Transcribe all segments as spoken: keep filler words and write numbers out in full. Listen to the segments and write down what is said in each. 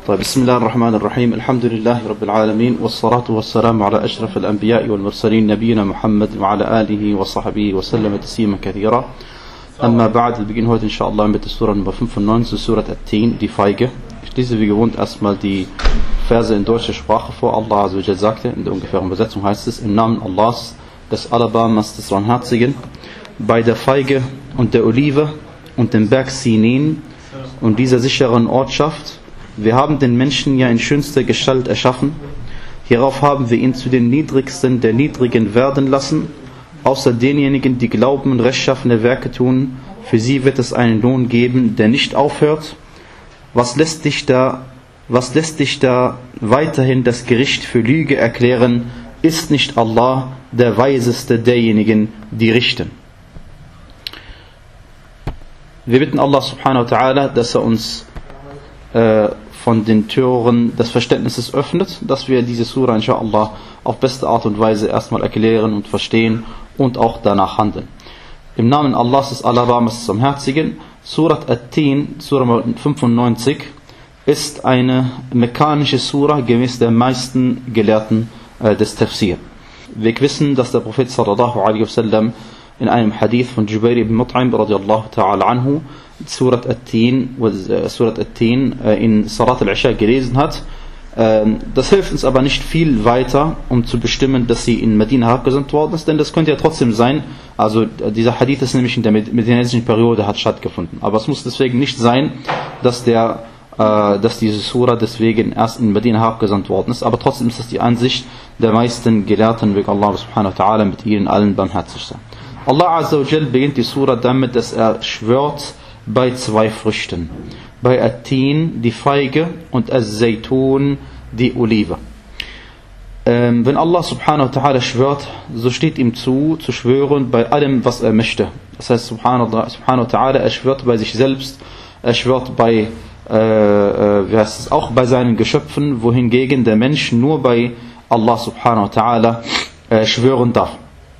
طيب بسم الله الرحمن الرحيم الحمد لله رب العالمين والصلاة والسلام على أشرف الأنبياء والمرسلين نبينا محمد وعلى آله وصحبه وسلم تسليما كثيرا. أما بعد, wir beginnen heute inshallah mit der Surah Nummer fünfundneunzig, Surah At-Tin, die Feige. Ich lese wie gewohnt erstmal die Verse in deutscher Sprache vor. Allah Azza wa Jal sagte, in der ungefähren Übersetzung heißt es: Im Namen Allahs, des Alabamas, des Barmherzigen, bei der Feige und der Olive und dem Berg Sinin und dieser sicheren Ortschaft. Wir haben den Menschen ja in schönster Gestalt erschaffen. Hierauf haben wir ihn zu den Niedrigsten der Niedrigen werden lassen. Außer denjenigen, die glauben und rechtschaffene Werke tun, für sie wird es einen Lohn geben, der nicht aufhört. Was lässt dich da, was lässt dich da weiterhin das Gericht für Lüge erklären? Ist nicht Allah der Weiseste derjenigen, die richten? Wir bitten Allah subhanahu wa ta'ala, dass er uns äh, von den Türen des Verständnisses öffnet, dass wir diese Surah inshallah auf beste Art und Weise erstmal erklären und verstehen und auch danach handeln. Im Namen Allahs des Alabamas des Barmherzigen. Surat At-Tin, Surah fünfundneunzig, ist eine mekkanische Surah gemäß der meisten Gelehrten äh, des Tafsir. Wir wissen, dass der Prophet sallallahu alaihi wasallam in einem Hadith von Jubair ibn Mut'im radiallahu ta'ala anhu Surat At-Tin, Surat At-Tin in Salat al-Isha gelesen hat. Das hilft uns aber nicht viel weiter, um zu bestimmen, dass sie in Medina herabgesandt worden ist, denn das könnte ja trotzdem sein, also dieser Hadith ist nämlich in der medinesischen Periode hat stattgefunden, aber es muss deswegen nicht sein, dass der dass diese Surah deswegen erst in Medina herabgesandt worden ist, aber trotzdem ist das die Ansicht der meisten Gelehrten, wegen Allah subhanahu wa ta'ala mit ihnen allen barmherzig sein. Allah Azza wa Jal beginnt die Surah damit, dass er schwört bei zwei Früchten. Bei At-Tin, die Feige, und As-Zaytun, die Olive. Ähm, wenn Allah subhanahu wa ta'ala schwört, so steht ihm zu, zu schwören bei allem, was er möchte. Das heißt, subhanahu wa ta'ala, er schwört bei sich selbst, er schwört bei, äh, äh, wie heißt es, auch bei seinen Geschöpfen, wohingegen der Mensch nur bei Allah subhanahu wa ta'ala äh, schwören darf.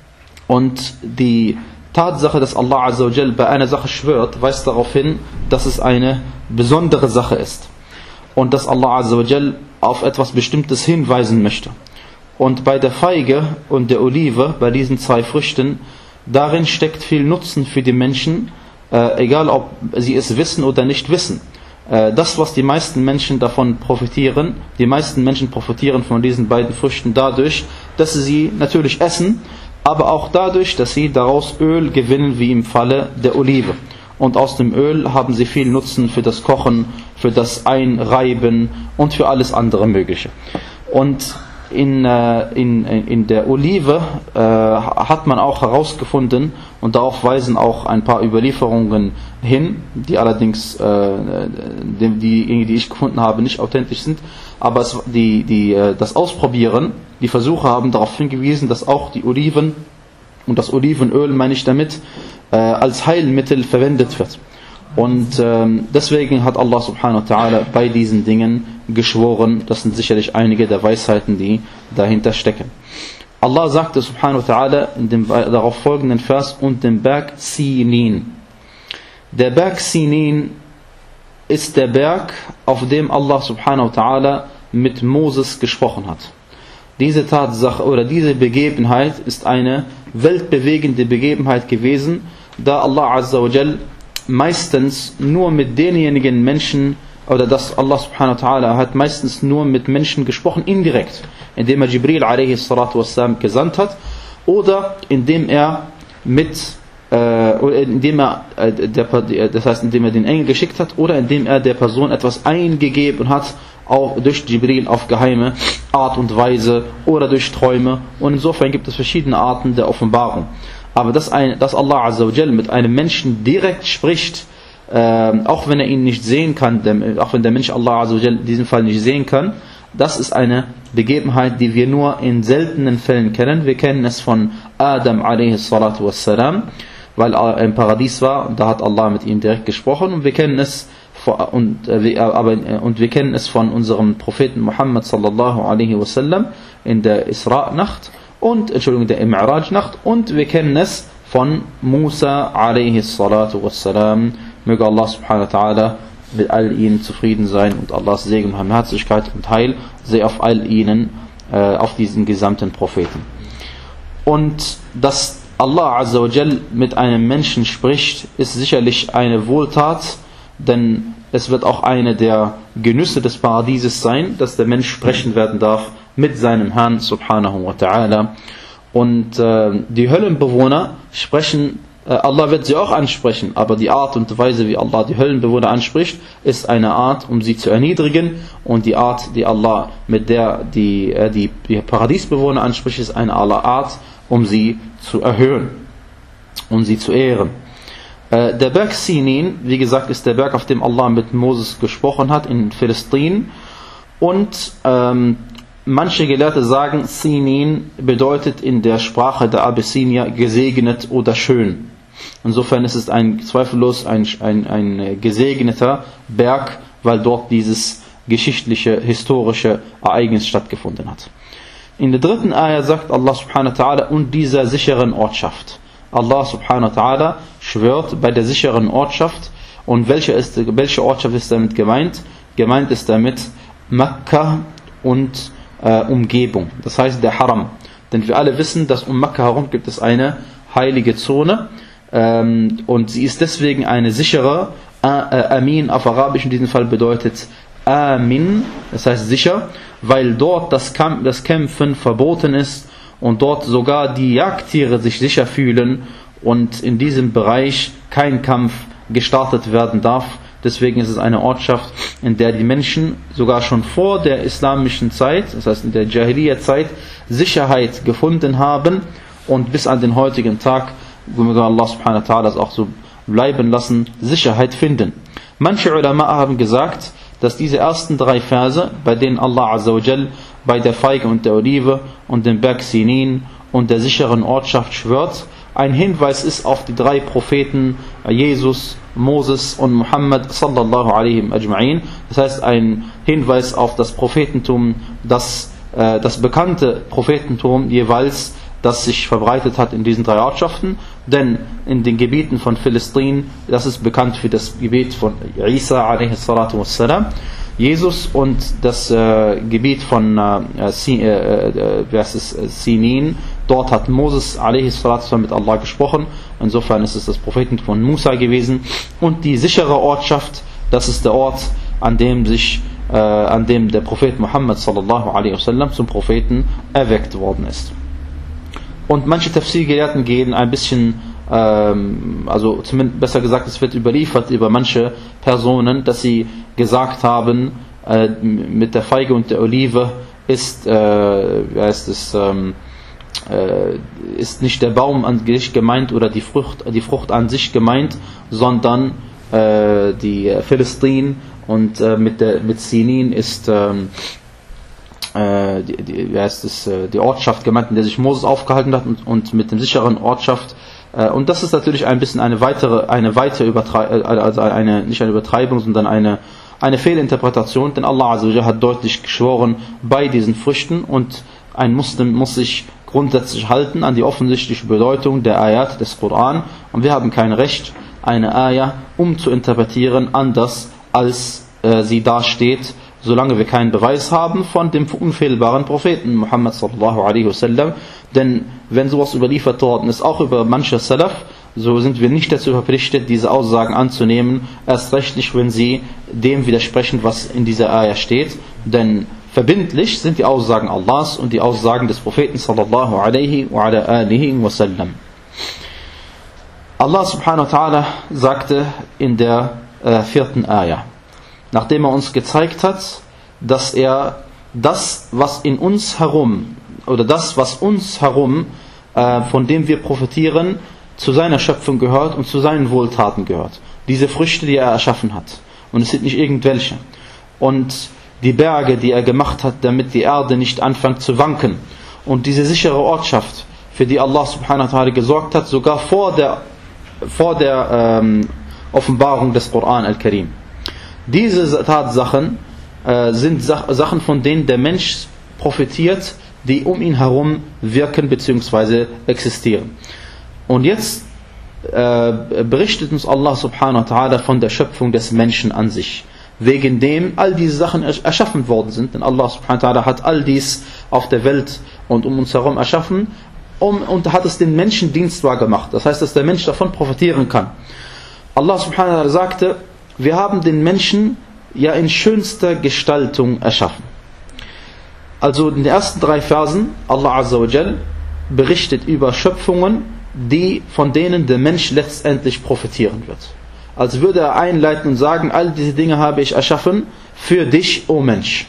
Und die Tatsache, dass Allah Azza wa Jal bei einer Sache schwört, weist darauf hin, dass es eine besondere Sache ist. Und dass Allah Azza wa Jal auf etwas Bestimmtes hinweisen möchte. Und bei der Feige und der Olive, bei diesen zwei Früchten, darin steckt viel Nutzen für die Menschen, äh, egal ob sie es wissen oder nicht wissen. Äh, das, was die meisten Menschen davon profitieren, die meisten Menschen profitieren von diesen beiden Früchten dadurch, dass sie sie natürlich essen, aber auch dadurch, dass sie daraus Öl gewinnen, wie im Falle der Olive. Und aus dem Öl haben sie viel Nutzen für das Kochen, für das Einreiben und für alles andere Mögliche. Und in, äh, in, in der Olive äh, hat man auch herausgefunden, und darauf weisen auch ein paar Überlieferungen hin, die allerdings, äh, die, die, die ich gefunden habe, nicht authentisch sind, aber es, die, die, das Ausprobieren, die Versuche haben darauf hingewiesen, dass auch die Oliven und das Olivenöl, meine ich damit, äh, als Heilmittel verwendet wird. Und ähm, deswegen hat Allah subhanahu wa ta'ala bei diesen Dingen geschworen. Das sind sicherlich einige der Weisheiten, die dahinter stecken. Allah sagte subhanahu wa ta'ala in dem darauf folgenden Vers: und dem Berg Sinin. Der Berg Sinin ist der Berg, auf dem Allah subhanahu wa ta'ala mit Moses gesprochen hat. Diese Tatsache oder diese Begebenheit ist eine weltbewegende Begebenheit gewesen, da Allah Azza wa Jal meistens nur mit denjenigen Menschen, oder dass Allah subhanahu wa ta'ala hat meistens nur mit Menschen gesprochen, indirekt, indem er Jibril alaihi salatu wassalam gesandt hat, oder indem er mit oder indem er der, das heißt indem er den Engel geschickt hat, oder indem er der Person etwas eingegeben hat, auch durch Jibril auf geheime Art und Weise oder durch Träume. Und insofern gibt es verschiedene Arten der Offenbarung. Aber dass, ein, dass Allah Azza wa Jal mit einem Menschen direkt spricht, äh, auch wenn er ihn nicht sehen kann, der, auch wenn der Mensch Allah Azza wa Jal in diesem Fall nicht sehen kann, das ist eine Begebenheit, die wir nur in seltenen Fällen kennen. Wir kennen es von Adam alaihi salatu wassalam, weil er im Paradies war, und da hat Allah mit ihm direkt gesprochen, und wir kennen es und, äh, aber, und wir kennen es von unserem Propheten Muhammad sallallahu alaihi wasallam in der Isra-Nacht und Entschuldigung der Mi'raj-Nacht, und wir kennen es von Musa alaihi salatu wassalam. Möge Allah subhanahu wa ta'ala mit all ihnen zufrieden sein und Allahs Segen und Barmherzigkeit und Heil sei auf all ihnen, äh, auf diesen gesamten Propheten. Und dass Allah Azza wa Jal mit einem Menschen spricht, ist sicherlich eine Wohltat, denn es wird auch eine der Genüsse des Paradieses sein, dass der Mensch sprechen werden darf mit seinem Herrn Subhanahu wa Ta'ala. Und äh, die Höllenbewohner sprechen, äh, Allah wird sie auch ansprechen, aber die Art und Weise, wie Allah die Höllenbewohner anspricht, ist eine Art, um sie zu erniedrigen, und die Art, die Allah mit der die, äh, die, die Paradiesbewohner anspricht, ist eine Art, um sie zu erhöhen, um sie zu ehren. Äh, der Berg Sinin, wie gesagt, ist der Berg, auf dem Allah mit Moses gesprochen hat in Philistin, und ähm, manche Gelehrte sagen, Sinin bedeutet in der Sprache der Abyssinier gesegnet oder schön. Insofern ist es ein, zweifellos ein, ein, ein gesegneter Berg, weil dort dieses geschichtliche, historische Ereignis stattgefunden hat. In der dritten Ayah sagt Allah subhanahu wa ta'ala, und dieser sicheren Ortschaft. Allah subhanahu wa ta'ala schwört bei der sicheren Ortschaft. Und welche, ist, welche Ortschaft ist damit gemeint? Gemeint ist damit Mekka und Äh, Umgebung, das heißt der Haram. Denn wir alle wissen, dass um Mekka herum gibt es eine heilige Zone, ähm, und sie ist deswegen eine sichere. äh, äh, Amin auf Arabisch in diesem Fall bedeutet Amin, das heißt sicher, weil dort das, Kamp- das Kämpfen verboten ist und dort sogar die Jagdtiere sich sicher fühlen und in diesem Bereich kein Kampf gestartet werden darf. Deswegen ist es eine Ortschaft, in der die Menschen sogar schon vor der islamischen Zeit, das heißt in der Jahiliya-Zeit, Sicherheit gefunden haben und bis an den heutigen Tag, wo wir Allah subhanahu wa ta'ala das auch so bleiben lassen, Sicherheit finden. Manche Ulama haben gesagt, dass diese ersten drei Verse, bei denen Allah Azza wa Jal bei der Feige und der Olive und dem Berg Sinin und der sicheren Ortschaft schwört, ein Hinweis ist auf die drei Propheten Jesus, Moses und Muhammad sallallahu alaihi ajma'in. Das heißt ein Hinweis auf das Prophetentum, das, äh, das bekannte Prophetentum jeweils, das sich verbreitet hat in diesen drei Ortschaften. Denn in den Gebieten von Philistin, das ist bekannt für das Gebiet von Isa alaihi salatu wassalam, Jesus, und das äh, Gebiet von äh, Sin, äh, äh, wie heißt es, Sinin, dort hat Moses alaihi salatu mit Allah gesprochen. Insofern ist es das Prophetentum von Musa gewesen. Und die sichere Ortschaft, das ist der Ort, an dem sich äh, an dem der Prophet Muhammad sallallahu alaihi wasallam zum Propheten erweckt worden ist. Und manche Tafsir-Gelehrten gehen ein bisschen, ähm, also zumindest besser gesagt, es wird überliefert über manche Personen, dass sie gesagt haben, äh, mit der Feige und der Olive ist, äh, wie heißt es, ähm, äh, ist nicht der Baum an sich gemeint oder die Frucht, die Frucht an sich gemeint, sondern äh, die Philistin, und äh, mit der mit Sinin ist ähm, äh, die, die, wie heißt es, äh, die Ortschaft gemeint, in der sich Moses aufgehalten hat, und, und mit dem sicheren Ortschaft. Äh, und das ist natürlich ein bisschen eine weitere, eine weitere Übertreibung, also eine, nicht eine Übertreibung, sondern eine eine Fehlinterpretation, denn Allah Azza wa Jalla hat deutlich geschworen bei diesen Früchten, und ein Muslim muss sich grundsätzlich halten an die offensichtliche Bedeutung der Ayat des Koran, und wir haben kein Recht, eine Ayah umzuinterpretieren anders, als äh, sie dasteht, solange wir keinen Beweis haben von dem unfehlbaren Propheten Muhammad sallallahu alaihi wasallam. Denn wenn sowas überliefert worden ist, auch über manche Salaf, so sind wir nicht dazu verpflichtet, diese Aussagen anzunehmen, erst rechtlich, wenn sie dem widersprechen, was in dieser Ayah steht. Denn verbindlich sind die Aussagen Allahs und die Aussagen des Propheten sallallahu alaihi wa ala alihi wasallam. Allah subhanahu wa ta'ala sagte in der äh, vierten Ayah, nachdem er uns gezeigt hat, dass er das, was in uns herum, oder das, was uns herum, äh, von dem wir profitieren, zu seiner Schöpfung gehört und zu seinen Wohltaten gehört. Diese Früchte, die er erschaffen hat. Und es sind nicht irgendwelche. Und die Berge, die er gemacht hat, damit die Erde nicht anfängt zu wanken. Und diese sichere Ortschaft, für die Allah subhanahu wa ta'ala gesorgt hat, sogar vor der, vor der ähm, Offenbarung des Koran al-Karim. Diese Tatsachen äh, sind Sach- Sachen, von denen der Mensch profitiert, die um ihn herum wirken bzw. existieren. Und jetzt äh, berichtet uns Allah subhanahu wa ta'ala von der Schöpfung des Menschen an sich, wegen dem all diese Sachen erschaffen worden sind. Denn Allah subhanahu wa ta'ala hat all dies auf der Welt und um uns herum erschaffen, um, und hat es den Menschen dienstbar gemacht. Das heißt, dass der Mensch davon profitieren kann. Allah subhanahu wa ta'ala sagte, wir haben den Menschen ja in schönster Gestaltung erschaffen. Also in den ersten drei Versen, Allah Azza wa Jal berichtet über Schöpfungen, die, von denen der Mensch letztendlich profitieren wird. Als würde er einleiten und sagen, all diese Dinge habe ich erschaffen für dich, o Mensch.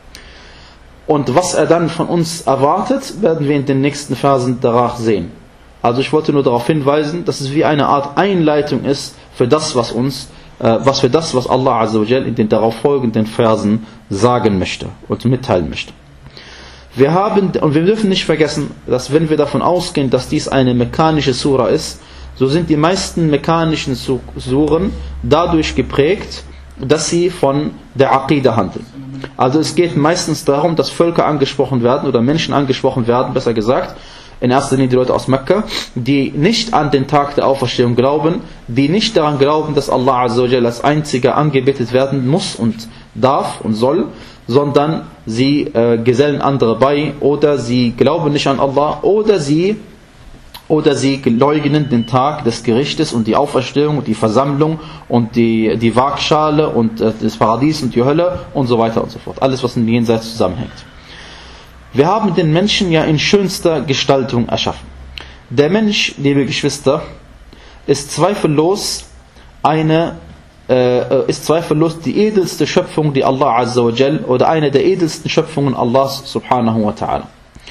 Und was er dann von uns erwartet, werden wir in den nächsten Versen danach sehen. Also ich wollte nur darauf hinweisen, dass es wie eine Art Einleitung ist für das, was uns, äh, was für das, was Allah Azza wa Jal in den darauf folgenden Versen sagen möchte und mitteilen möchte. Wir haben, und wir dürfen nicht vergessen, dass wenn wir davon ausgehen, dass dies eine mekanische Sura ist, so sind die meisten mechanischen Suren dadurch geprägt, dass sie von der Aqidah handeln. Also es geht meistens darum, dass Völker angesprochen werden oder Menschen angesprochen werden, besser gesagt, in erster Linie die Leute aus Mekka, die nicht an den Tag der Auferstehung glauben, die nicht daran glauben, dass Allah Azza wa Jalla als einziger angebetet werden muss und darf und soll, sondern sie äh, gesellen andere bei, oder sie glauben nicht an Allah, oder sie oder sie leugnen den Tag des Gerichtes und die Auferstehung und die Versammlung und die, die Waagschale und äh, das Paradies und die Hölle und so weiter und so fort. Alles, was in den Jenseits zusammenhängt. Wir haben den Menschen ja in schönster Gestaltung erschaffen. Der Mensch, liebe Geschwister, ist zweifellos eine äh, ist zweifellos die edelste Schöpfung, die Allah Azza wa Jal, oder eine der edelsten Schöpfungen Allahs subhanahu wa ta'ala.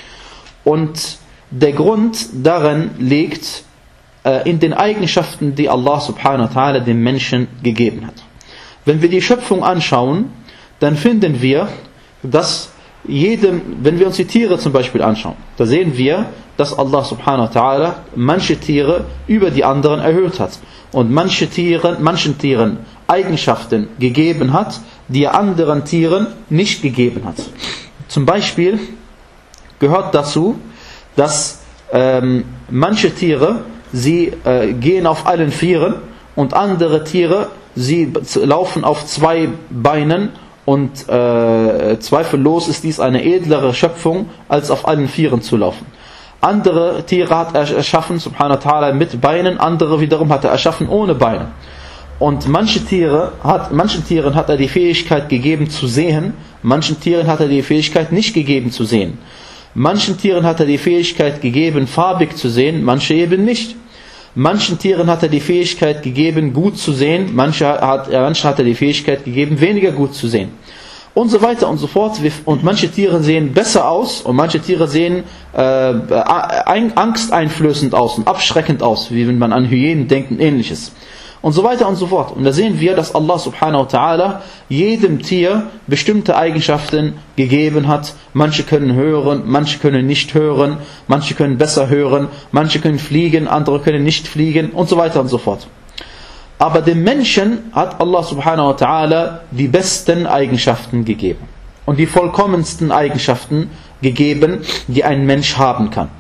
Und der Grund darin liegt äh, in den Eigenschaften, die Allah subhanahu wa ta'ala dem Menschen gegeben hat. Wenn wir die Schöpfung anschauen, dann finden wir, dass jedem, wenn wir uns die Tiere zum Beispiel anschauen, da sehen wir, dass Allah subhanahu wa ta'ala manche Tiere über die anderen erhöht hat und manche Tiere, manchen Tieren Eigenschaften gegeben hat, die er anderen Tieren nicht gegeben hat. Zum Beispiel gehört dazu, dass ähm, manche Tiere, sie äh, gehen auf allen Vieren und andere Tiere, sie laufen auf zwei Beinen. Und äh, zweifellos ist dies eine edlere Schöpfung, als auf allen Vieren zu laufen. Andere Tiere hat er erschaffen, subhanahu wa ta'ala, mit Beinen, andere wiederum hat er erschaffen ohne Beine. Und manche Tiere hat, manchen Tieren hat er die Fähigkeit gegeben zu sehen, manchen Tieren hat er die Fähigkeit nicht gegeben zu sehen. Manchen Tieren hat er die Fähigkeit gegeben, farbig zu sehen, manche eben nicht. Manchen Tieren hat er die Fähigkeit gegeben, gut zu sehen, manche hat, manchen hat er die Fähigkeit gegeben, weniger gut zu sehen. Und so weiter und so fort. Und manche Tiere sehen besser aus und manche Tiere sehen äh, angsteinflößend aus und abschreckend aus, wie wenn man an Hyänen denkt und ähnliches. Und so weiter und so fort. Und da sehen wir, dass Allah subhanahu wa ta'ala jedem Tier bestimmte Eigenschaften gegeben hat. Manche können hören, manche können nicht hören, manche können besser hören, manche können fliegen, andere können nicht fliegen und so weiter und so fort. Aber dem Menschen hat Allah subhanahu wa ta'ala die besten Eigenschaften gegeben. Und die vollkommensten Eigenschaften gegeben, die ein Mensch haben kann.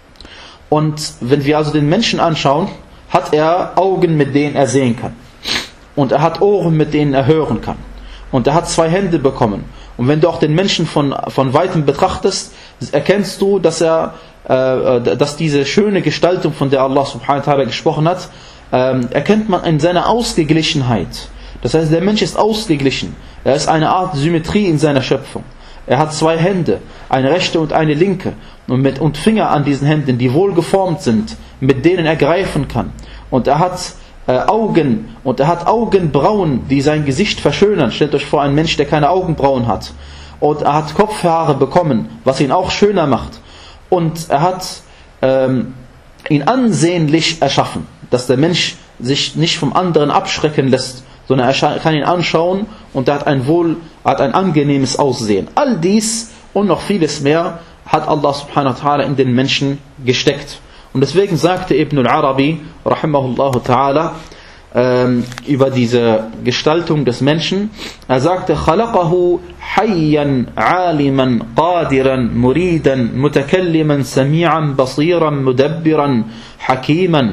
Und wenn wir also den Menschen anschauen, hat er Augen, mit denen er sehen kann. Und er hat Ohren, mit denen er hören kann. Und er hat zwei Hände bekommen. Und wenn du auch den Menschen von, von Weitem betrachtest, erkennst du, dass er, äh, dass diese schöne Gestaltung, von der Allah subhanahu wa ta'ala gesprochen hat, äh, erkennt man in seiner Ausgeglichenheit. Das heißt, der Mensch ist ausgeglichen. Er ist eine Art Symmetrie in seiner Schöpfung. Er hat zwei Hände, eine rechte und eine linke, und, mit, und Finger an diesen Händen, die wohl geformt sind, mit denen er greifen kann. Und er hat äh, Augen, und er hat Augenbrauen, die sein Gesicht verschönern. Stellt euch vor, ein Mensch, der keine Augenbrauen hat. Und er hat Kopfhaare bekommen, was ihn auch schöner macht. Und er hat ähm, ihn ansehnlich erschaffen, dass der Mensch sich nicht vom anderen abschrecken lässt, sondern er kann ihn anschauen und er hat ein wohl, hat ein angenehmes Aussehen. All dies und noch vieles mehr hat Allah subhanahu wa ta'ala in den Menschen gesteckt. Und deswegen sagte Ibn al-Arabi, rahimahullahu ta'ala, ähm, über diese Gestaltung des Menschen, er sagte, خَلَقَهُ حَيًّا عَالِمًا قَادِرًا مُرِيدًا مُتَكَلِّمًا سَمِيعًا بَصِيرًا مُدَبِّرًا حَكِيمًا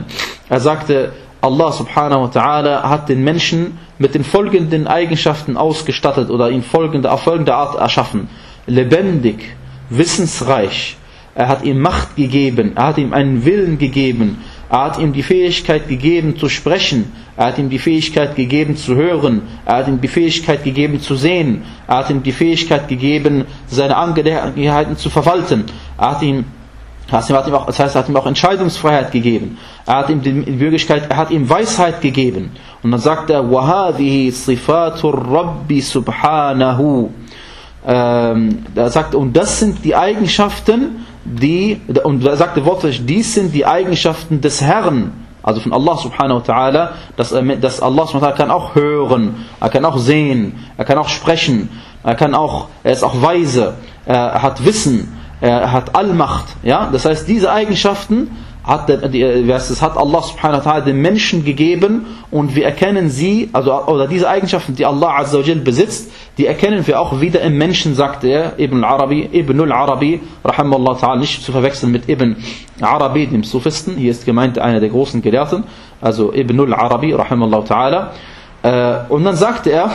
Er sagte, Allah subhanahu wa ta'ala hat den Menschen mit den folgenden Eigenschaften ausgestattet oder ihn folgende, auf folgende Art erschaffen. Lebendig, wissensreich, er hat ihm Macht gegeben, er hat ihm einen Willen gegeben, er hat ihm die Fähigkeit gegeben zu sprechen, er hat ihm die Fähigkeit gegeben zu hören, er hat ihm die Fähigkeit gegeben zu sehen, er hat ihm die Fähigkeit gegeben, seine Angelegenheiten zu verwalten, er hat ihm Das heißt, er hat ihm auch Entscheidungsfreiheit gegeben. Er hat ihm die Möglichkeit, er hat ihm Weisheit gegeben. Und dann sagt er, وَهَذِهِ صِفَاتُ الرَّبِّ سُبْحَانَهُ. Ähm, er sagt, und das sind die Eigenschaften, die, und er sagte wortwörtlich, dies sind die Eigenschaften des Herrn, also von Allah subhanahu wa ta'ala, dass, dass Allah subhanahu wa ta'ala kann auch hören, er kann auch sehen, er kann auch sprechen, er kann auch, er ist auch weise, er hat Wissen, er hat Allmacht, ja, das heißt, diese Eigenschaften hat, das hat Allah subhanahu wa ta'ala den Menschen gegeben und wir erkennen sie, also, oder diese Eigenschaften, die Allah azza wa jal besitzt, die erkennen wir auch wieder im Menschen, sagte er, Ibn al-Arabi, Ibn al-Arabi, rahimahullah ta'ala, nicht zu verwechseln mit Ibn Arabi, dem Sufisten, hier ist gemeint einer der großen Gelehrten, also Ibn al-Arabi, rahimahullah ta'ala, und dann sagte er,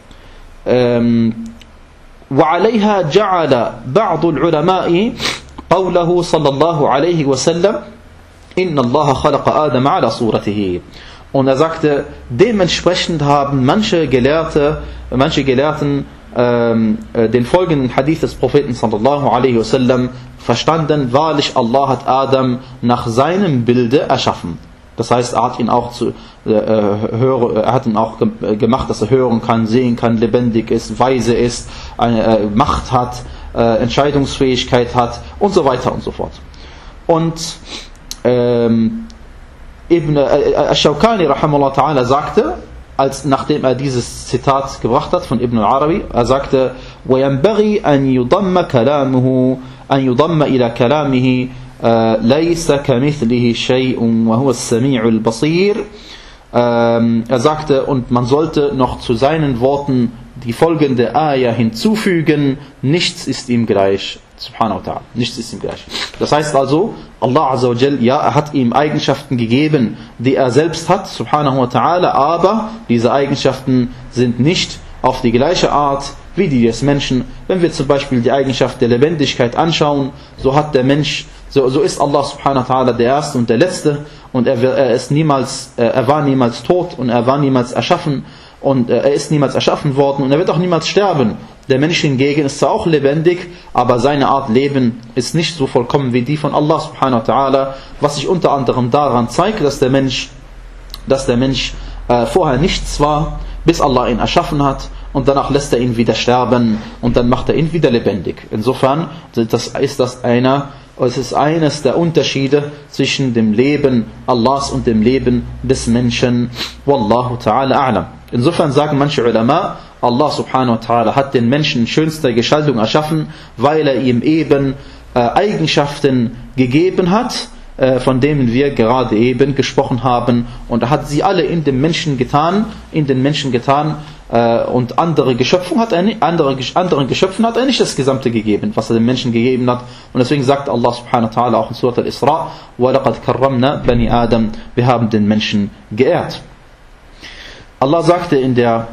ähm, وعليها جعل بعض العلماء قوله صلى الله عليه وسلم إن الله خلق آدم على صورته. Und er sagte, dementsprechend haben manche Gelehrte, manche Gelehrten ähm, den folgenden Hadith des Propheten sallallahu alaihi wasallam verstanden, wahrlich Allah hat Adam nach seinem Bilde erschaffen. Das heißt, er hat ihn auch zu, äh, hören, er hat ihn auch gemacht, dass er hören kann, sehen kann, lebendig ist, weise ist, eine äh, Macht hat, äh, Entscheidungsfähigkeit hat und so weiter und so fort. Und ähm, Ibn al-Shawkani rahimahullah ta'ala sagte, als nachdem er dieses Zitat gebracht hat von Ibn al-Arabi, er sagte, وَيَنْبَغِي أَنْ يُضَمَّ كَلَامُهُ أَنْ يُضَمَّ إِلَى كَلَامِهِ لَيْسَ كَمِثْلِهِ شَيْءٌ وَهُوَ السَّمِيعُ الْبَصِيرُ. Er sagte, und man sollte noch zu seinen Worten die folgende Ayah hinzufügen, nichts ist ihm gleich. Subhanahu wa ta'ala. Nichts ist ihm gleich. Das heißt also, Allah azza wa jal, ja, er hat ihm Eigenschaften gegeben, die er selbst hat, subhanahu wa ta'ala, aber diese Eigenschaften sind nicht auf die gleiche Art wie die des Menschen. Wenn wir zum Beispiel die Eigenschaft der Lebendigkeit anschauen, so hat der Mensch, so, so ist Allah subhanahu wa ta'ala der Erste und der Letzte und er, er ist niemals, er war niemals tot und er war niemals erschaffen und er ist niemals erschaffen worden und er wird auch niemals sterben. Der Mensch hingegen ist zwar auch lebendig, aber seine Art Leben ist nicht so vollkommen wie die von Allah subhanahu wa ta'ala, was sich unter anderem daran zeigt, dass der Mensch, dass der Mensch äh, vorher nichts war, bis Allah ihn erschaffen hat und danach lässt er ihn wieder sterben und dann macht er ihn wieder lebendig. Insofern das ist das einer, es ist eines der Unterschiede zwischen dem Leben Allahs und dem Leben des Menschen. Wallahu ta'ala a'lam. Insofern sagen manche Ulama, Allah subhanahu wa ta'ala hat den Menschen in schönster Gestaltung erschaffen, weil er ihm eben äh, Eigenschaften gegeben hat, äh, von denen wir gerade eben gesprochen haben. Und er hat sie alle in den Menschen getan, in den Menschen getan, äh, und andere Geschöpfen hat er nicht, andere, anderen Geschöpfen hat er nicht das Gesamte gegeben, was er den Menschen gegeben hat. Und deswegen sagt Allah subhanahu wa ta'ala auch in Surat al-Isra, وَلَقَدْ كَرَّمْنَا بَنِي آدَمْ, wir haben den Menschen geehrt. Allah sagte in der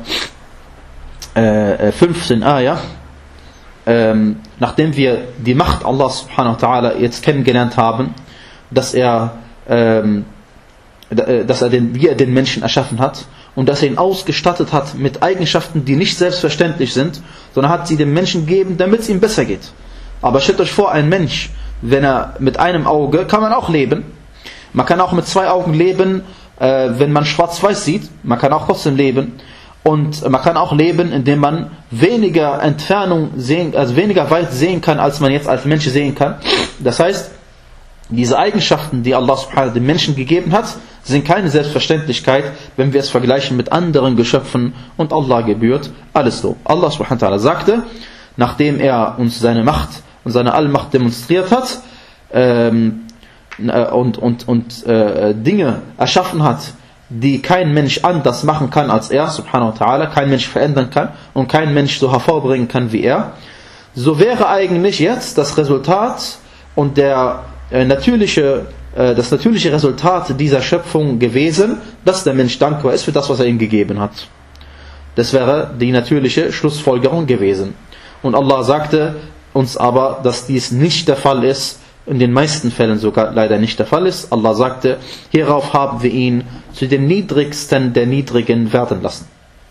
äh, fünften Ayah, ähm, nachdem wir die Macht Allah subhanahu wa ta'ala jetzt kennengelernt haben, dass er, ähm, dass er den, wie er den Menschen erschaffen hat und dass er ihn ausgestattet hat mit Eigenschaften, die nicht selbstverständlich sind, sondern hat sie dem Menschen gegeben, damit es ihm besser geht. Aber stellt euch vor, ein Mensch, wenn er mit einem Auge, kann man auch leben. Man kann auch mit zwei Augen leben, äh, wenn man schwarz-weiß sieht. Man kann auch trotzdem leben. Und man kann auch leben, indem man weniger Entfernung sehen, also weniger weit sehen kann, als man jetzt als Mensch sehen kann. Das heißt, diese Eigenschaften, die Allah subhanahu wa ta'ala den Menschen gegeben hat, sind keine Selbstverständlichkeit, wenn wir es vergleichen mit anderen Geschöpfen, und Allah gebührt alles Lob. Allah subhanahu wa ta'ala sagte, nachdem er uns seine Macht und seine Allmacht demonstriert hat, ähm, und, und, und äh, Dinge erschaffen hat, die kein Mensch anders machen kann als er, subhanahu wa ta'ala, kein Mensch verändern kann und kein Mensch so hervorbringen kann wie er, so wäre eigentlich jetzt das Resultat und der äh, natürliche äh, das natürliche Resultat dieser Schöpfung gewesen, dass der Mensch dankbar ist für das, was er ihm gegeben hat. Das wäre die natürliche Schlussfolgerung gewesen. Und Allah sagte uns aber, dass dies nicht der Fall ist, in den meisten Fällen sogar leider nicht der Fall ist. Allah sagte, hierauf haben wir ihn zu den Niedrigsten der Niedrigen werden lassen.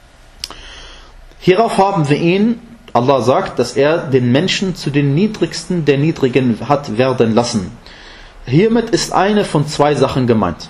Hierauf haben wir ihn, Allah sagt, dass er den Menschen zu den Niedrigsten der Niedrigen hat werden lassen. Hiermit ist eine von zwei Sachen gemeint.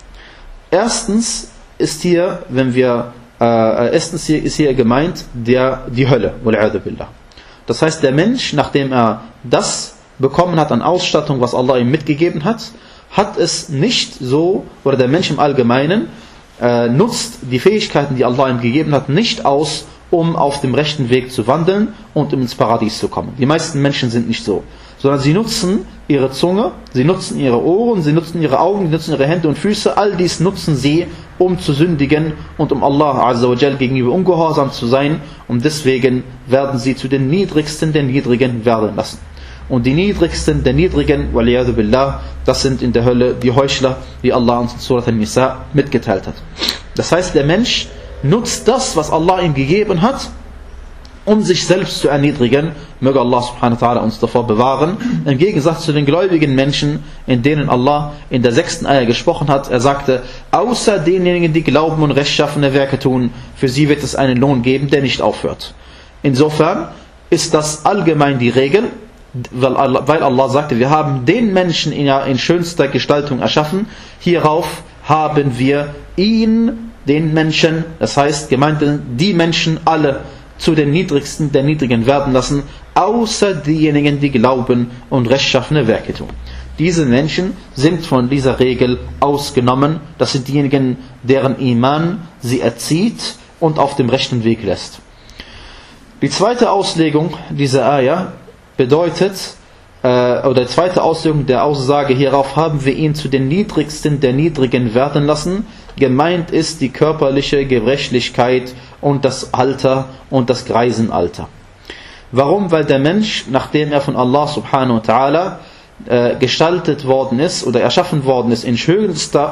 Erstens ist hier, wenn wir, äh, erstens hier ist hier gemeint, der, die Hölle. Das heißt, der Mensch, nachdem er das bekommen hat an Ausstattung, was Allah ihm mitgegeben hat, hat es nicht so, oder der Mensch im Allgemeinen äh, nutzt die Fähigkeiten, die Allah ihm gegeben hat, nicht aus, um auf dem rechten Weg zu wandeln und um ins Paradies zu kommen. Die meisten Menschen sind nicht so, sondern sie nutzen ihre Zunge, sie nutzen ihre Ohren, sie nutzen ihre Augen, sie nutzen ihre Hände und Füße, all dies nutzen sie, um zu sündigen und um Allah Azza wa Jal gegenüber ungehorsam zu sein, und deswegen werden sie zu den Niedrigsten der Niedrigen werden lassen. Und die Niedrigsten der Niedrigen, waliyadu billah, das sind in der Hölle die Heuchler, wie Allah uns in Surat An-Nisa mitgeteilt hat. Das heißt, der Mensch nutzt das, was Allah ihm gegeben hat, um sich selbst zu erniedrigen. Möge Allah subhanahu wa ta'ala uns davor bewahren. Im Gegensatz zu den gläubigen Menschen, in denen Allah in der sechsten Eier gesprochen hat. Er sagte, außer denjenigen, die glauben und rechtschaffene Werke tun, für sie wird es einen Lohn geben, der nicht aufhört. Insofern ist das allgemein die Regel, weil Allah, weil Allah sagte, wir haben den Menschen in, in schönster Gestaltung erschaffen. Hierauf haben wir ihn, den Menschen, das heißt gemeint die Menschen alle, zu den Niedrigsten der Niedrigen werden lassen, außer diejenigen, die glauben und rechtschaffene Werke tun. Diese Menschen sind von dieser Regel ausgenommen. Das sind diejenigen, deren Iman sie erzieht und auf dem rechten Weg lässt. Die zweite Auslegung dieser Ayah bedeutet, äh, oder die zweite Auslegung der Aussage, hierauf haben wir ihn zu den Niedrigsten der Niedrigen werden lassen. Gemeint ist die körperliche Gebrechlichkeit und das Alter und das Greisenalter. Warum? Weil der Mensch, nachdem er von Allah subhanahu wa ta'ala äh, gestaltet worden ist oder erschaffen worden ist in schönster,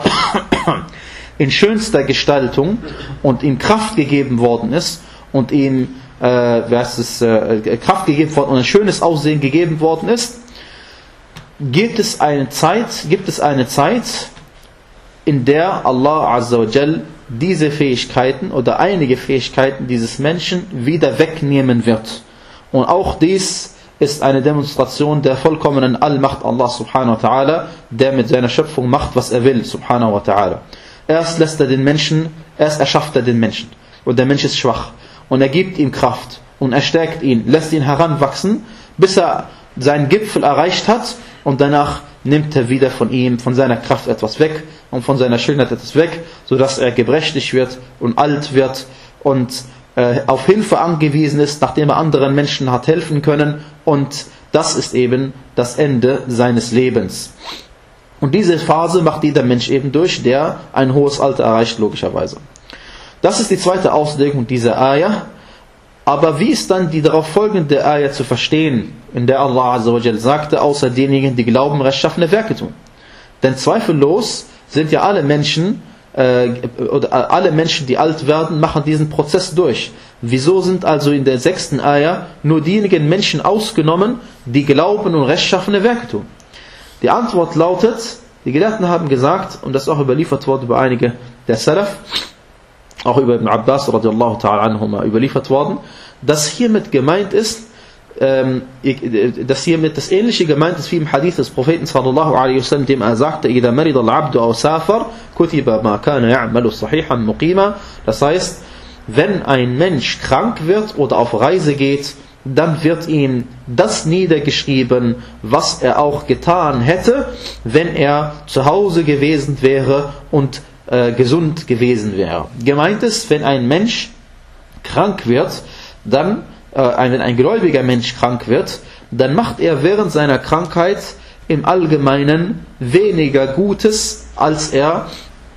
in schönster Gestaltung und ihm Kraft gegeben worden ist und ihm äh, wer ist es, äh, Kraft gegeben worden und ein schönes Aussehen gegeben worden ist, gibt es eine Zeit, gibt es eine Zeit, in der Allah Azza wa Jal diese Fähigkeiten oder einige Fähigkeiten dieses Menschen wieder wegnehmen wird. Und auch dies ist eine Demonstration der vollkommenen Allmacht Allah subhanahu wa ta'ala, der mit seiner Schöpfung macht, was er will, subhanahu wa ta'ala. Erst lässt er den Menschen, erst erschafft er den Menschen. Und der Mensch ist schwach. Und er gibt ihm Kraft. Und er stärkt ihn, lässt ihn heranwachsen, bis er seinen Gipfel erreicht hat. Und danach nimmt er wieder von ihm, von seiner Kraft etwas weg und von seiner Schönheit etwas weg, sodass er gebrechlich wird und alt wird und äh, auf Hilfe angewiesen ist, nachdem er anderen Menschen hat helfen können. Und das ist eben das Ende seines Lebens. Und diese Phase macht jeder Mensch eben durch, der ein hohes Alter erreicht, logischerweise. Das ist die zweite Auslegung dieser Ayah. Aber wie ist dann die darauf folgende Ayah zu verstehen, in der Allah Azza wa Jal sagte, außer denjenigen, die glauben, rechtschaffene Werke tun? Denn zweifellos sind ja alle Menschen, äh, oder alle Menschen, die alt werden, machen diesen Prozess durch. Wieso sind also in der sechsten Ayah nur diejenigen Menschen ausgenommen, die glauben und rechtschaffene Werke tun? Die Antwort lautet, die Gelehrten haben gesagt, und das ist auch überliefert worden über einige der Salaf, auch über Ibn Abbas radiallahu ta'ala anhuma überliefert worden, dass hiermit gemeint ist, ähm, dass hiermit das Ähnliche gemeint ist wie im Hadith des Propheten sallallahu alaihi wasallam, dem er sagte, إِذَا مَرِضَ الْعَبْدُ أَوْ سَافَرْ كُتِبَ مَا كَانَ يَعْمَلُ صَحِيحًا مُقِيمًا. Das heißt, wenn ein Mensch krank wird oder auf Reise geht, dann wird ihm das niedergeschrieben, was er auch getan hätte, wenn er zu Hause gewesen wäre und äh, gesund gewesen wäre. Gemeint ist, wenn ein Mensch krank wird, dann, äh, wenn ein gläubiger Mensch krank wird, dann macht er während seiner Krankheit im Allgemeinen weniger Gutes, als er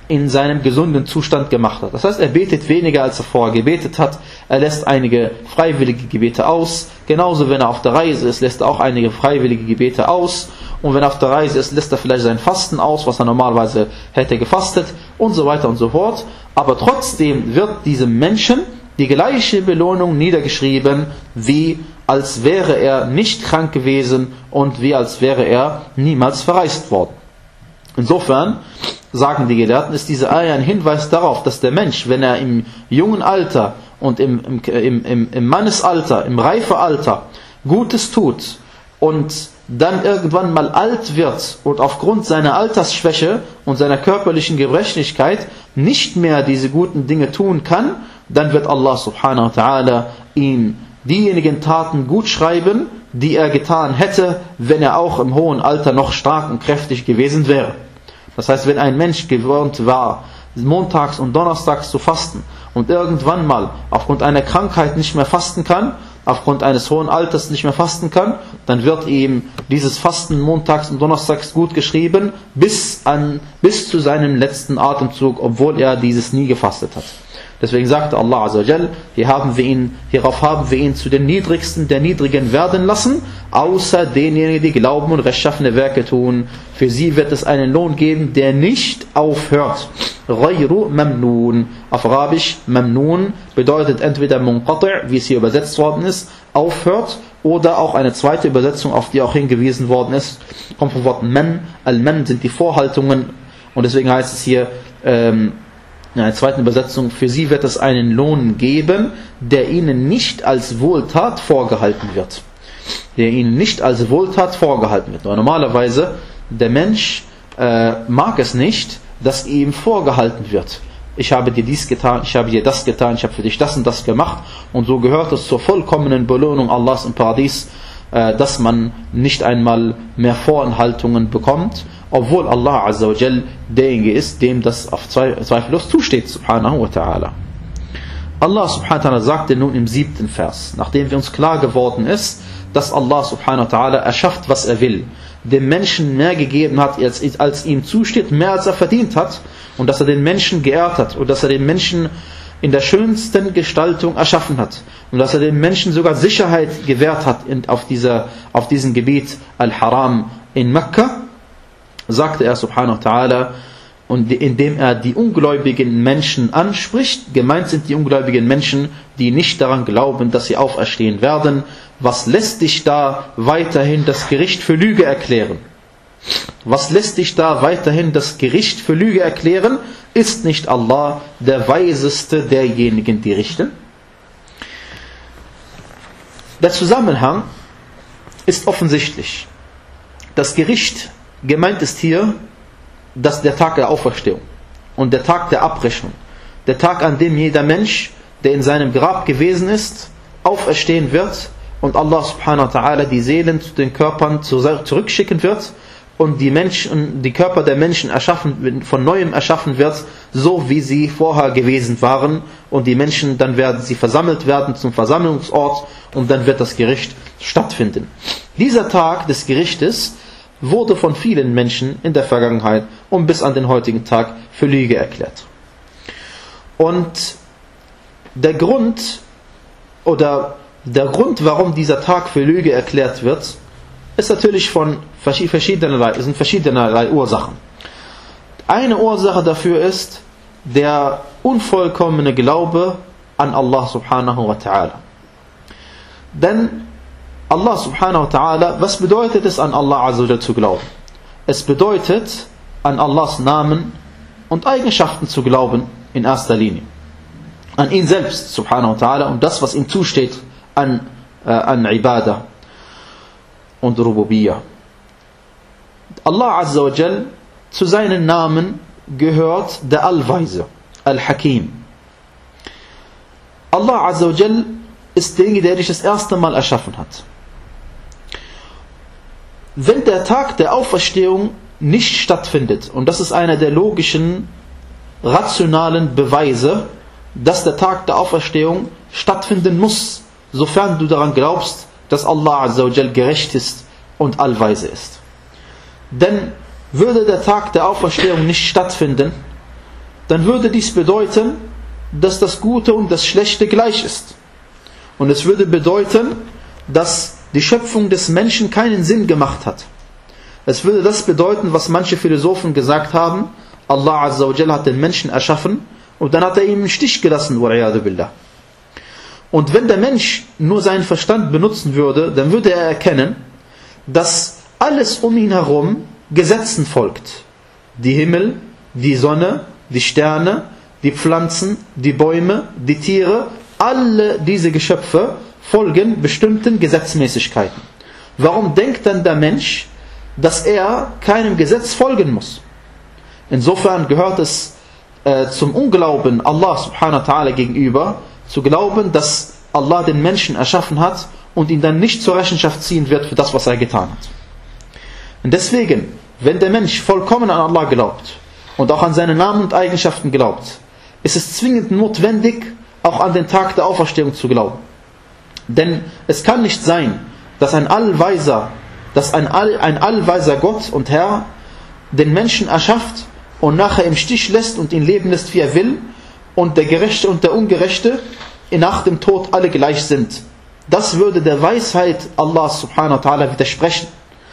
in seinem gesunden Zustand gemacht hat. Das heißt, er betet weniger, als er vorher gebetet hat. Er lässt einige freiwillige Gebete aus. Genauso, wenn er auf der Reise ist, lässt er auch einige freiwillige Gebete aus. Und wenn er auf der Reise ist, lässt er vielleicht sein Fasten aus, was er normalerweise hätte gefastet und so weiter und so fort. Aber trotzdem wird diesem Menschen die gleiche Belohnung niedergeschrieben, wie als wäre er nicht krank gewesen und wie als wäre er niemals verreist worden. Insofern, sagen die Gelehrten, ist diese Ayah ein Hinweis darauf, dass der Mensch, wenn er im jungen Alter und im, im, im, im Mannesalter, im Reifealter Gutes tut und dann irgendwann mal alt wird und aufgrund seiner Altersschwäche und seiner körperlichen Gebrechlichkeit nicht mehr diese guten Dinge tun kann, dann wird Allah subhanahu wa ta'ala ihm diejenigen Taten gut schreiben, die er getan hätte, wenn er auch im hohen Alter noch stark und kräftig gewesen wäre. Das heißt, wenn ein Mensch gewohnt war, montags und donnerstags zu fasten und irgendwann mal aufgrund einer Krankheit nicht mehr fasten kann, aufgrund eines hohen Alters nicht mehr fasten kann, dann wird ihm dieses Fasten montags und donnerstags gut geschrieben, bis, an, bis zu seinem letzten Atemzug, obwohl er dieses nie gefastet hat. Deswegen sagte Allah Azza wa Jal, hier haben wir ihn, hierauf haben wir ihn zu den Niedrigsten der Niedrigen werden lassen, außer denjenigen, die glauben und rechtschaffene Werke tun. Für sie wird es einen Lohn geben, der nicht aufhört. Ghayru mamnun. Auf Arabisch mamnun bedeutet entweder munqati', wie es hier übersetzt worden ist, aufhört, oder auch eine zweite Übersetzung, auf die auch hingewiesen worden ist, kommt vom Wort man. Al-man sind die Vorhaltungen, und deswegen heißt es hier, ähm, in einer zweiten Übersetzung, für sie wird es einen Lohn geben, der ihnen nicht als Wohltat vorgehalten wird. Der ihnen nicht als Wohltat vorgehalten wird. Aber normalerweise, der Mensch äh, mag es nicht, dass ihm vorgehalten wird. Ich habe dir dies getan, ich habe dir das getan, ich habe für dich das und das gemacht. Und so gehört es zur vollkommenen Belohnung Allahs im Paradies, äh, dass man nicht einmal mehr Vorenthaltungen bekommt, obwohl Allah Azza wa Jal derjenige ist, dem das auf zweifellos zusteht, subhanahu wa ta'ala. Allah subhanahu wa ta'ala sagte nun im siebten Vers, nachdem wir uns klar geworden ist, dass Allah subhanahu wa ta'ala erschafft, was er will, dem Menschen mehr gegeben hat, als, als ihm zusteht, mehr als er verdient hat, und dass er den Menschen geehrt hat, und dass er den Menschen in der schönsten Gestaltung erschaffen hat, und dass er den Menschen sogar Sicherheit gewährt hat in, auf, dieser, auf diesem Gebiet Al-Haram in Mekka, sagte er subhanahu wa ta'ala, und indem er die ungläubigen Menschen anspricht, gemeint sind die ungläubigen Menschen, die nicht daran glauben, dass sie auferstehen werden. Was lässt dich da weiterhin das Gericht für Lüge erklären? Was lässt dich da weiterhin das Gericht für Lüge erklären? Ist nicht Allah der Weiseste derjenigen, die richten? Der Zusammenhang ist offensichtlich. Das Gericht gemeint ist hier, dass der Tag der Auferstehung und der Tag der Abrechnung, der Tag, an dem jeder Mensch, der in seinem Grab gewesen ist, auferstehen wird und Allah subhanahu wa ta'ala die Seelen zu den Körpern zurückschicken wird und die Menschen, die Körper der Menschen erschaffen, von neuem erschaffen wird, so wie sie vorher gewesen waren, und die Menschen, dann werden sie versammelt werden zum Versammlungsort und dann wird das Gericht stattfinden. Dieser Tag des Gerichtes wurde von vielen Menschen in der Vergangenheit und bis an den heutigen Tag für Lüge erklärt. Und der Grund oder der Grund, warum dieser Tag für Lüge erklärt wird, ist natürlich von verschiedenerlei, es sind verschiedenerlei Ursachen. Eine Ursache dafür ist der unvollkommene Glaube an Allah subhanahu wa ta'ala. Denn Allah subhanahu wa ta'ala, was bedeutet es, an Allah azza wa jalla zu glauben? Es bedeutet, an Allahs Namen und Eigenschaften zu glauben, in erster Linie. An ihn selbst, subhanahu wa ta'ala, und das, was ihm zusteht, an, äh, an Ibadah und Rububiyyah. Allah azza wa jalla, zu seinen Namen gehört der Allweise, Al-Hakim. Allah azza wa jalla ist derjenige, der dich das erste Mal erschaffen hat. Wenn der Tag der Auferstehung nicht stattfindet, und das ist einer der logischen, rationalen Beweise, dass der Tag der Auferstehung stattfinden muss, sofern du daran glaubst, dass Allah azza wa jal gerecht ist und allweise ist. Denn würde der Tag der Auferstehung nicht stattfinden, dann würde dies bedeuten, dass das Gute und das Schlechte gleich ist. Und es würde bedeuten, dass die Schöpfung des Menschen keinen Sinn gemacht hat. Es würde das bedeuten, was manche Philosophen gesagt haben: Allah Azza wa Jalla hat den Menschen erschaffen und dann hat er ihm einen Stich gelassen, wa'iyadu billah. Und wenn der Mensch nur seinen Verstand benutzen würde, dann würde er erkennen, dass alles um ihn herum Gesetzen folgt. Die Himmel, die Sonne, die Sterne, die Pflanzen, die Bäume, die Tiere, alle diese Geschöpfe folgen bestimmten Gesetzmäßigkeiten. Warum denkt dann der Mensch, dass er keinem Gesetz folgen muss? Insofern gehört es äh, zum Unglauben Allah subhanahu wa ta'ala gegenüber, zu glauben, dass Allah den Menschen erschaffen hat und ihn dann nicht zur Rechenschaft ziehen wird für das, was er getan hat. Und deswegen, wenn der Mensch vollkommen an Allah glaubt und auch an seine Namen und Eigenschaften glaubt, ist es zwingend notwendig, auch an den Tag der Auferstehung zu glauben. Denn es kann nicht sein, dass ein allweiser, dass ein, All, ein allweiser Gott und Herr den Menschen erschafft und nachher im Stich lässt und ihn leben lässt, wie er will, und der Gerechte und der Ungerechte nach dem Tod alle gleich sind. Das würde der Weisheit Allah subhanahu wa ta'ala widersprechen.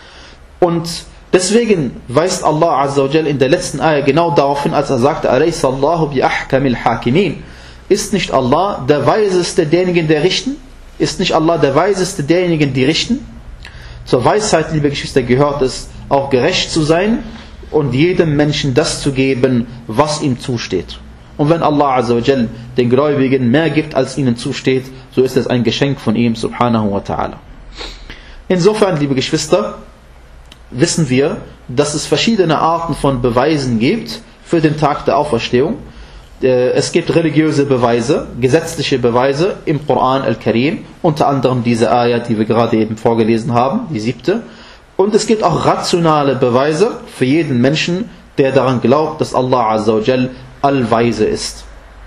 Und deswegen weist Allah Azza wa Jalla in der letzten Ayah genau darauf hin, als er sagte: Alaysa Allahu bi ahkamil hakimin. Ist nicht Allah der Weiseste derjenigen, der richten? Ist nicht Allah der Weiseste derjenigen, die richten? Zur Weisheit, liebe Geschwister, gehört es, auch gerecht zu sein und jedem Menschen das zu geben, was ihm zusteht. Und wenn Allah Azza wa Jalla den Gläubigen mehr gibt, als ihnen zusteht, so ist es ein Geschenk von ihm, subhanahu wa ta'ala. Insofern, liebe Geschwister, wissen wir, dass es verschiedene Arten von Beweisen gibt für den Tag der Auferstehung. Es gibt religiöse Beweise, gesetzliche Beweise im Koran al-Karim, unter anderem diese Ayah, die wir gerade eben vorgelesen haben, die siebte. Und es gibt auch rationale Beweise für jeden Menschen, der daran glaubt, dass Allah Azza wa Jalla allweise ist.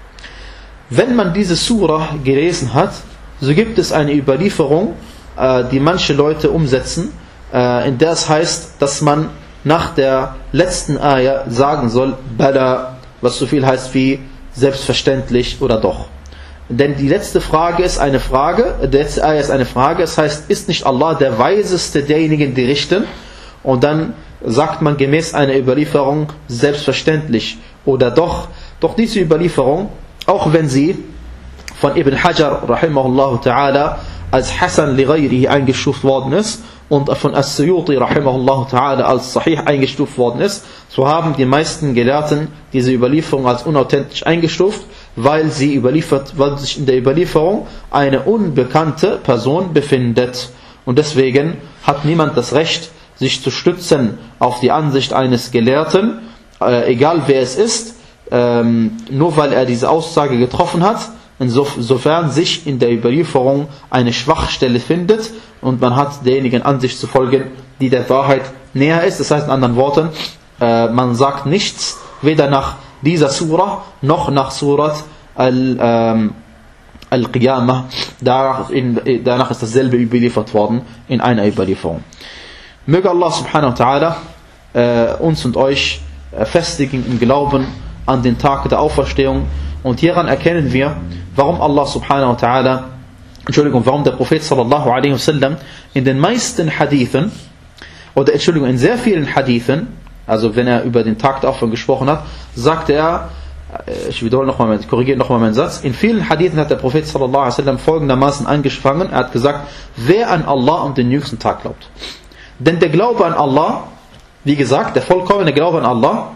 Wenn man diese Surah gelesen hat, so gibt es eine Überlieferung, die manche Leute umsetzen, in der es heißt, dass man nach der letzten Ayah sagen soll: Bala, was so viel heißt wie selbstverständlich oder doch. Denn die letzte Frage ist eine Frage, die letzte Ayah ist eine Frage, es heißt: Ist nicht Allah der Weiseste derjenigen, die richten? Und dann sagt man gemäß einer Überlieferung selbstverständlich oder doch. Doch diese Überlieferung, auch wenn sie von Ibn Hajar rahimahullah ta'ala als Hasan li ghayrihi eingestuft worden ist und von As-Suyuti rahimahullah ta'ala als Sahih eingestuft worden ist, so haben die meisten Gelehrten diese Überlieferung als unauthentisch eingestuft, weil sie überliefert, weil sich in der Überlieferung eine unbekannte Person befindet. Und deswegen hat niemand das Recht, sich zu stützen auf die Ansicht eines Gelehrten, äh, egal wer es ist, ähm, nur weil er diese Aussage getroffen hat, insofern sich in der Überlieferung eine Schwachstelle findet und man hat derjenigen Ansicht zu folgen, die der Wahrheit näher ist. Das heißt in anderen Worten, äh, man sagt nichts, weder nach dieser Surah noch nach Surat al, ähm, Al-Qiyamah. Danach, in, danach ist dasselbe überliefert worden in einer Überlieferung. Möge Allah subhanahu wa ta'ala äh, uns und euch äh, festigen im Glauben an den Tag der Auferstehung. Und hieran erkennen wir, warum Allah subhanahu wa ta'ala, Entschuldigung, warum der Prophet sallallahu alaihi wasallam in den meisten Hadithen, oder Entschuldigung, in sehr vielen Hadithen, also wenn er über den Tag der Auferstehung gesprochen hat, sagte er, ich wiederhole nochmal, ich korrigiere nochmal meinen Satz, in vielen Hadithen hat der Prophet sallallahu alaihi wasallam folgendermaßen angefangen, er hat gesagt: Wer an Allah und den jüngsten Tag glaubt. Denn der Glaube an Allah, wie gesagt, der vollkommene Glaube an Allah,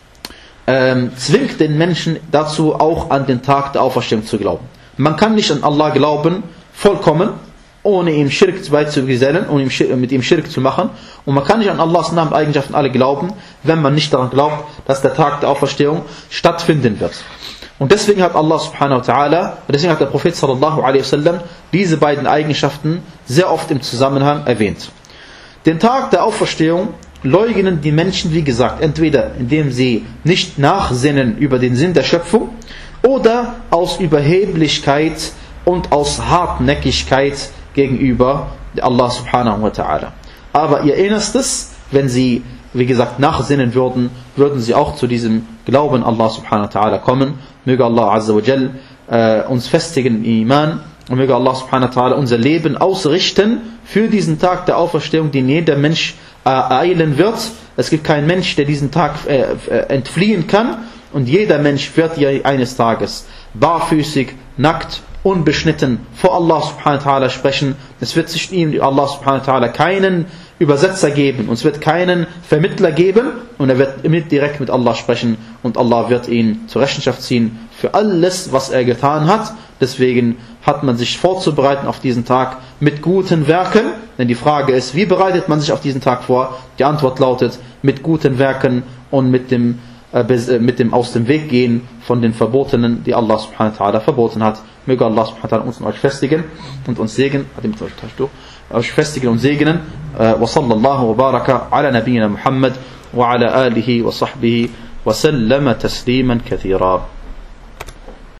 ähm, zwingt den Menschen dazu, auch an den Tag der Auferstehung zu glauben. Man kann nicht an Allah glauben, vollkommen, ohne ihm Schirk beizugesellen und ihm, mit ihm Schirk zu machen. Und man kann nicht an Allahs Namen und Eigenschaften alle glauben, wenn man nicht daran glaubt, dass der Tag der Auferstehung stattfinden wird. Und deswegen hat Allah subhanahu wa ta'ala, deswegen hat der Prophet sallallahu alaihi wasallam diese beiden Eigenschaften sehr oft im Zusammenhang erwähnt. Den Tag der Auferstehung leugnen die Menschen, wie gesagt, entweder indem sie nicht nachsinnen über den Sinn der Schöpfung oder aus Überheblichkeit und aus Hartnäckigkeit gegenüber Allah subhanahu wa ta'ala. Aber ihr Innerstes, wenn sie wie gesagt, nachsinnen würden, würden sie auch zu diesem Glauben Allah subhanahu wa ta'ala kommen. Möge Allah azza wa jal äh, uns festigen im Iman und möge Allah subhanahu wa ta'ala unser Leben ausrichten für diesen Tag der Auferstehung, den jeder Mensch äh, eilen wird. Es gibt keinen Mensch, der diesen Tag äh, äh, entfliehen kann, und jeder Mensch wird ja eines Tages barfüßig, nackt, unbeschnitten vor Allah subhanahu wa ta'ala sprechen. Es wird zwischen ihm, Allah subhanahu wa ta'ala, keinen Übersetzer geben, und es wird keinen Vermittler geben, und er wird mit, direkt mit Allah sprechen, und Allah wird ihn zur Rechenschaft ziehen für alles, was er getan hat. Deswegen hat man sich vorzubereiten auf diesen Tag mit guten Werken, denn die Frage ist, wie bereitet man sich auf diesen Tag vor? Die Antwort lautet, mit guten Werken und mit dem, äh, mit dem aus dem Weg gehen von den Verbotenen, die Allah subhanahu wa ta'ala verboten hat. Möge Allah subhanahu wa ta'ala uns und euch festigen und uns segnen, euch festigen und segnen. Wa sallallahu wa baraka ala nabiyyina Muhammad wa ala alihi wa sahbihi wa sallama tasliman kathira.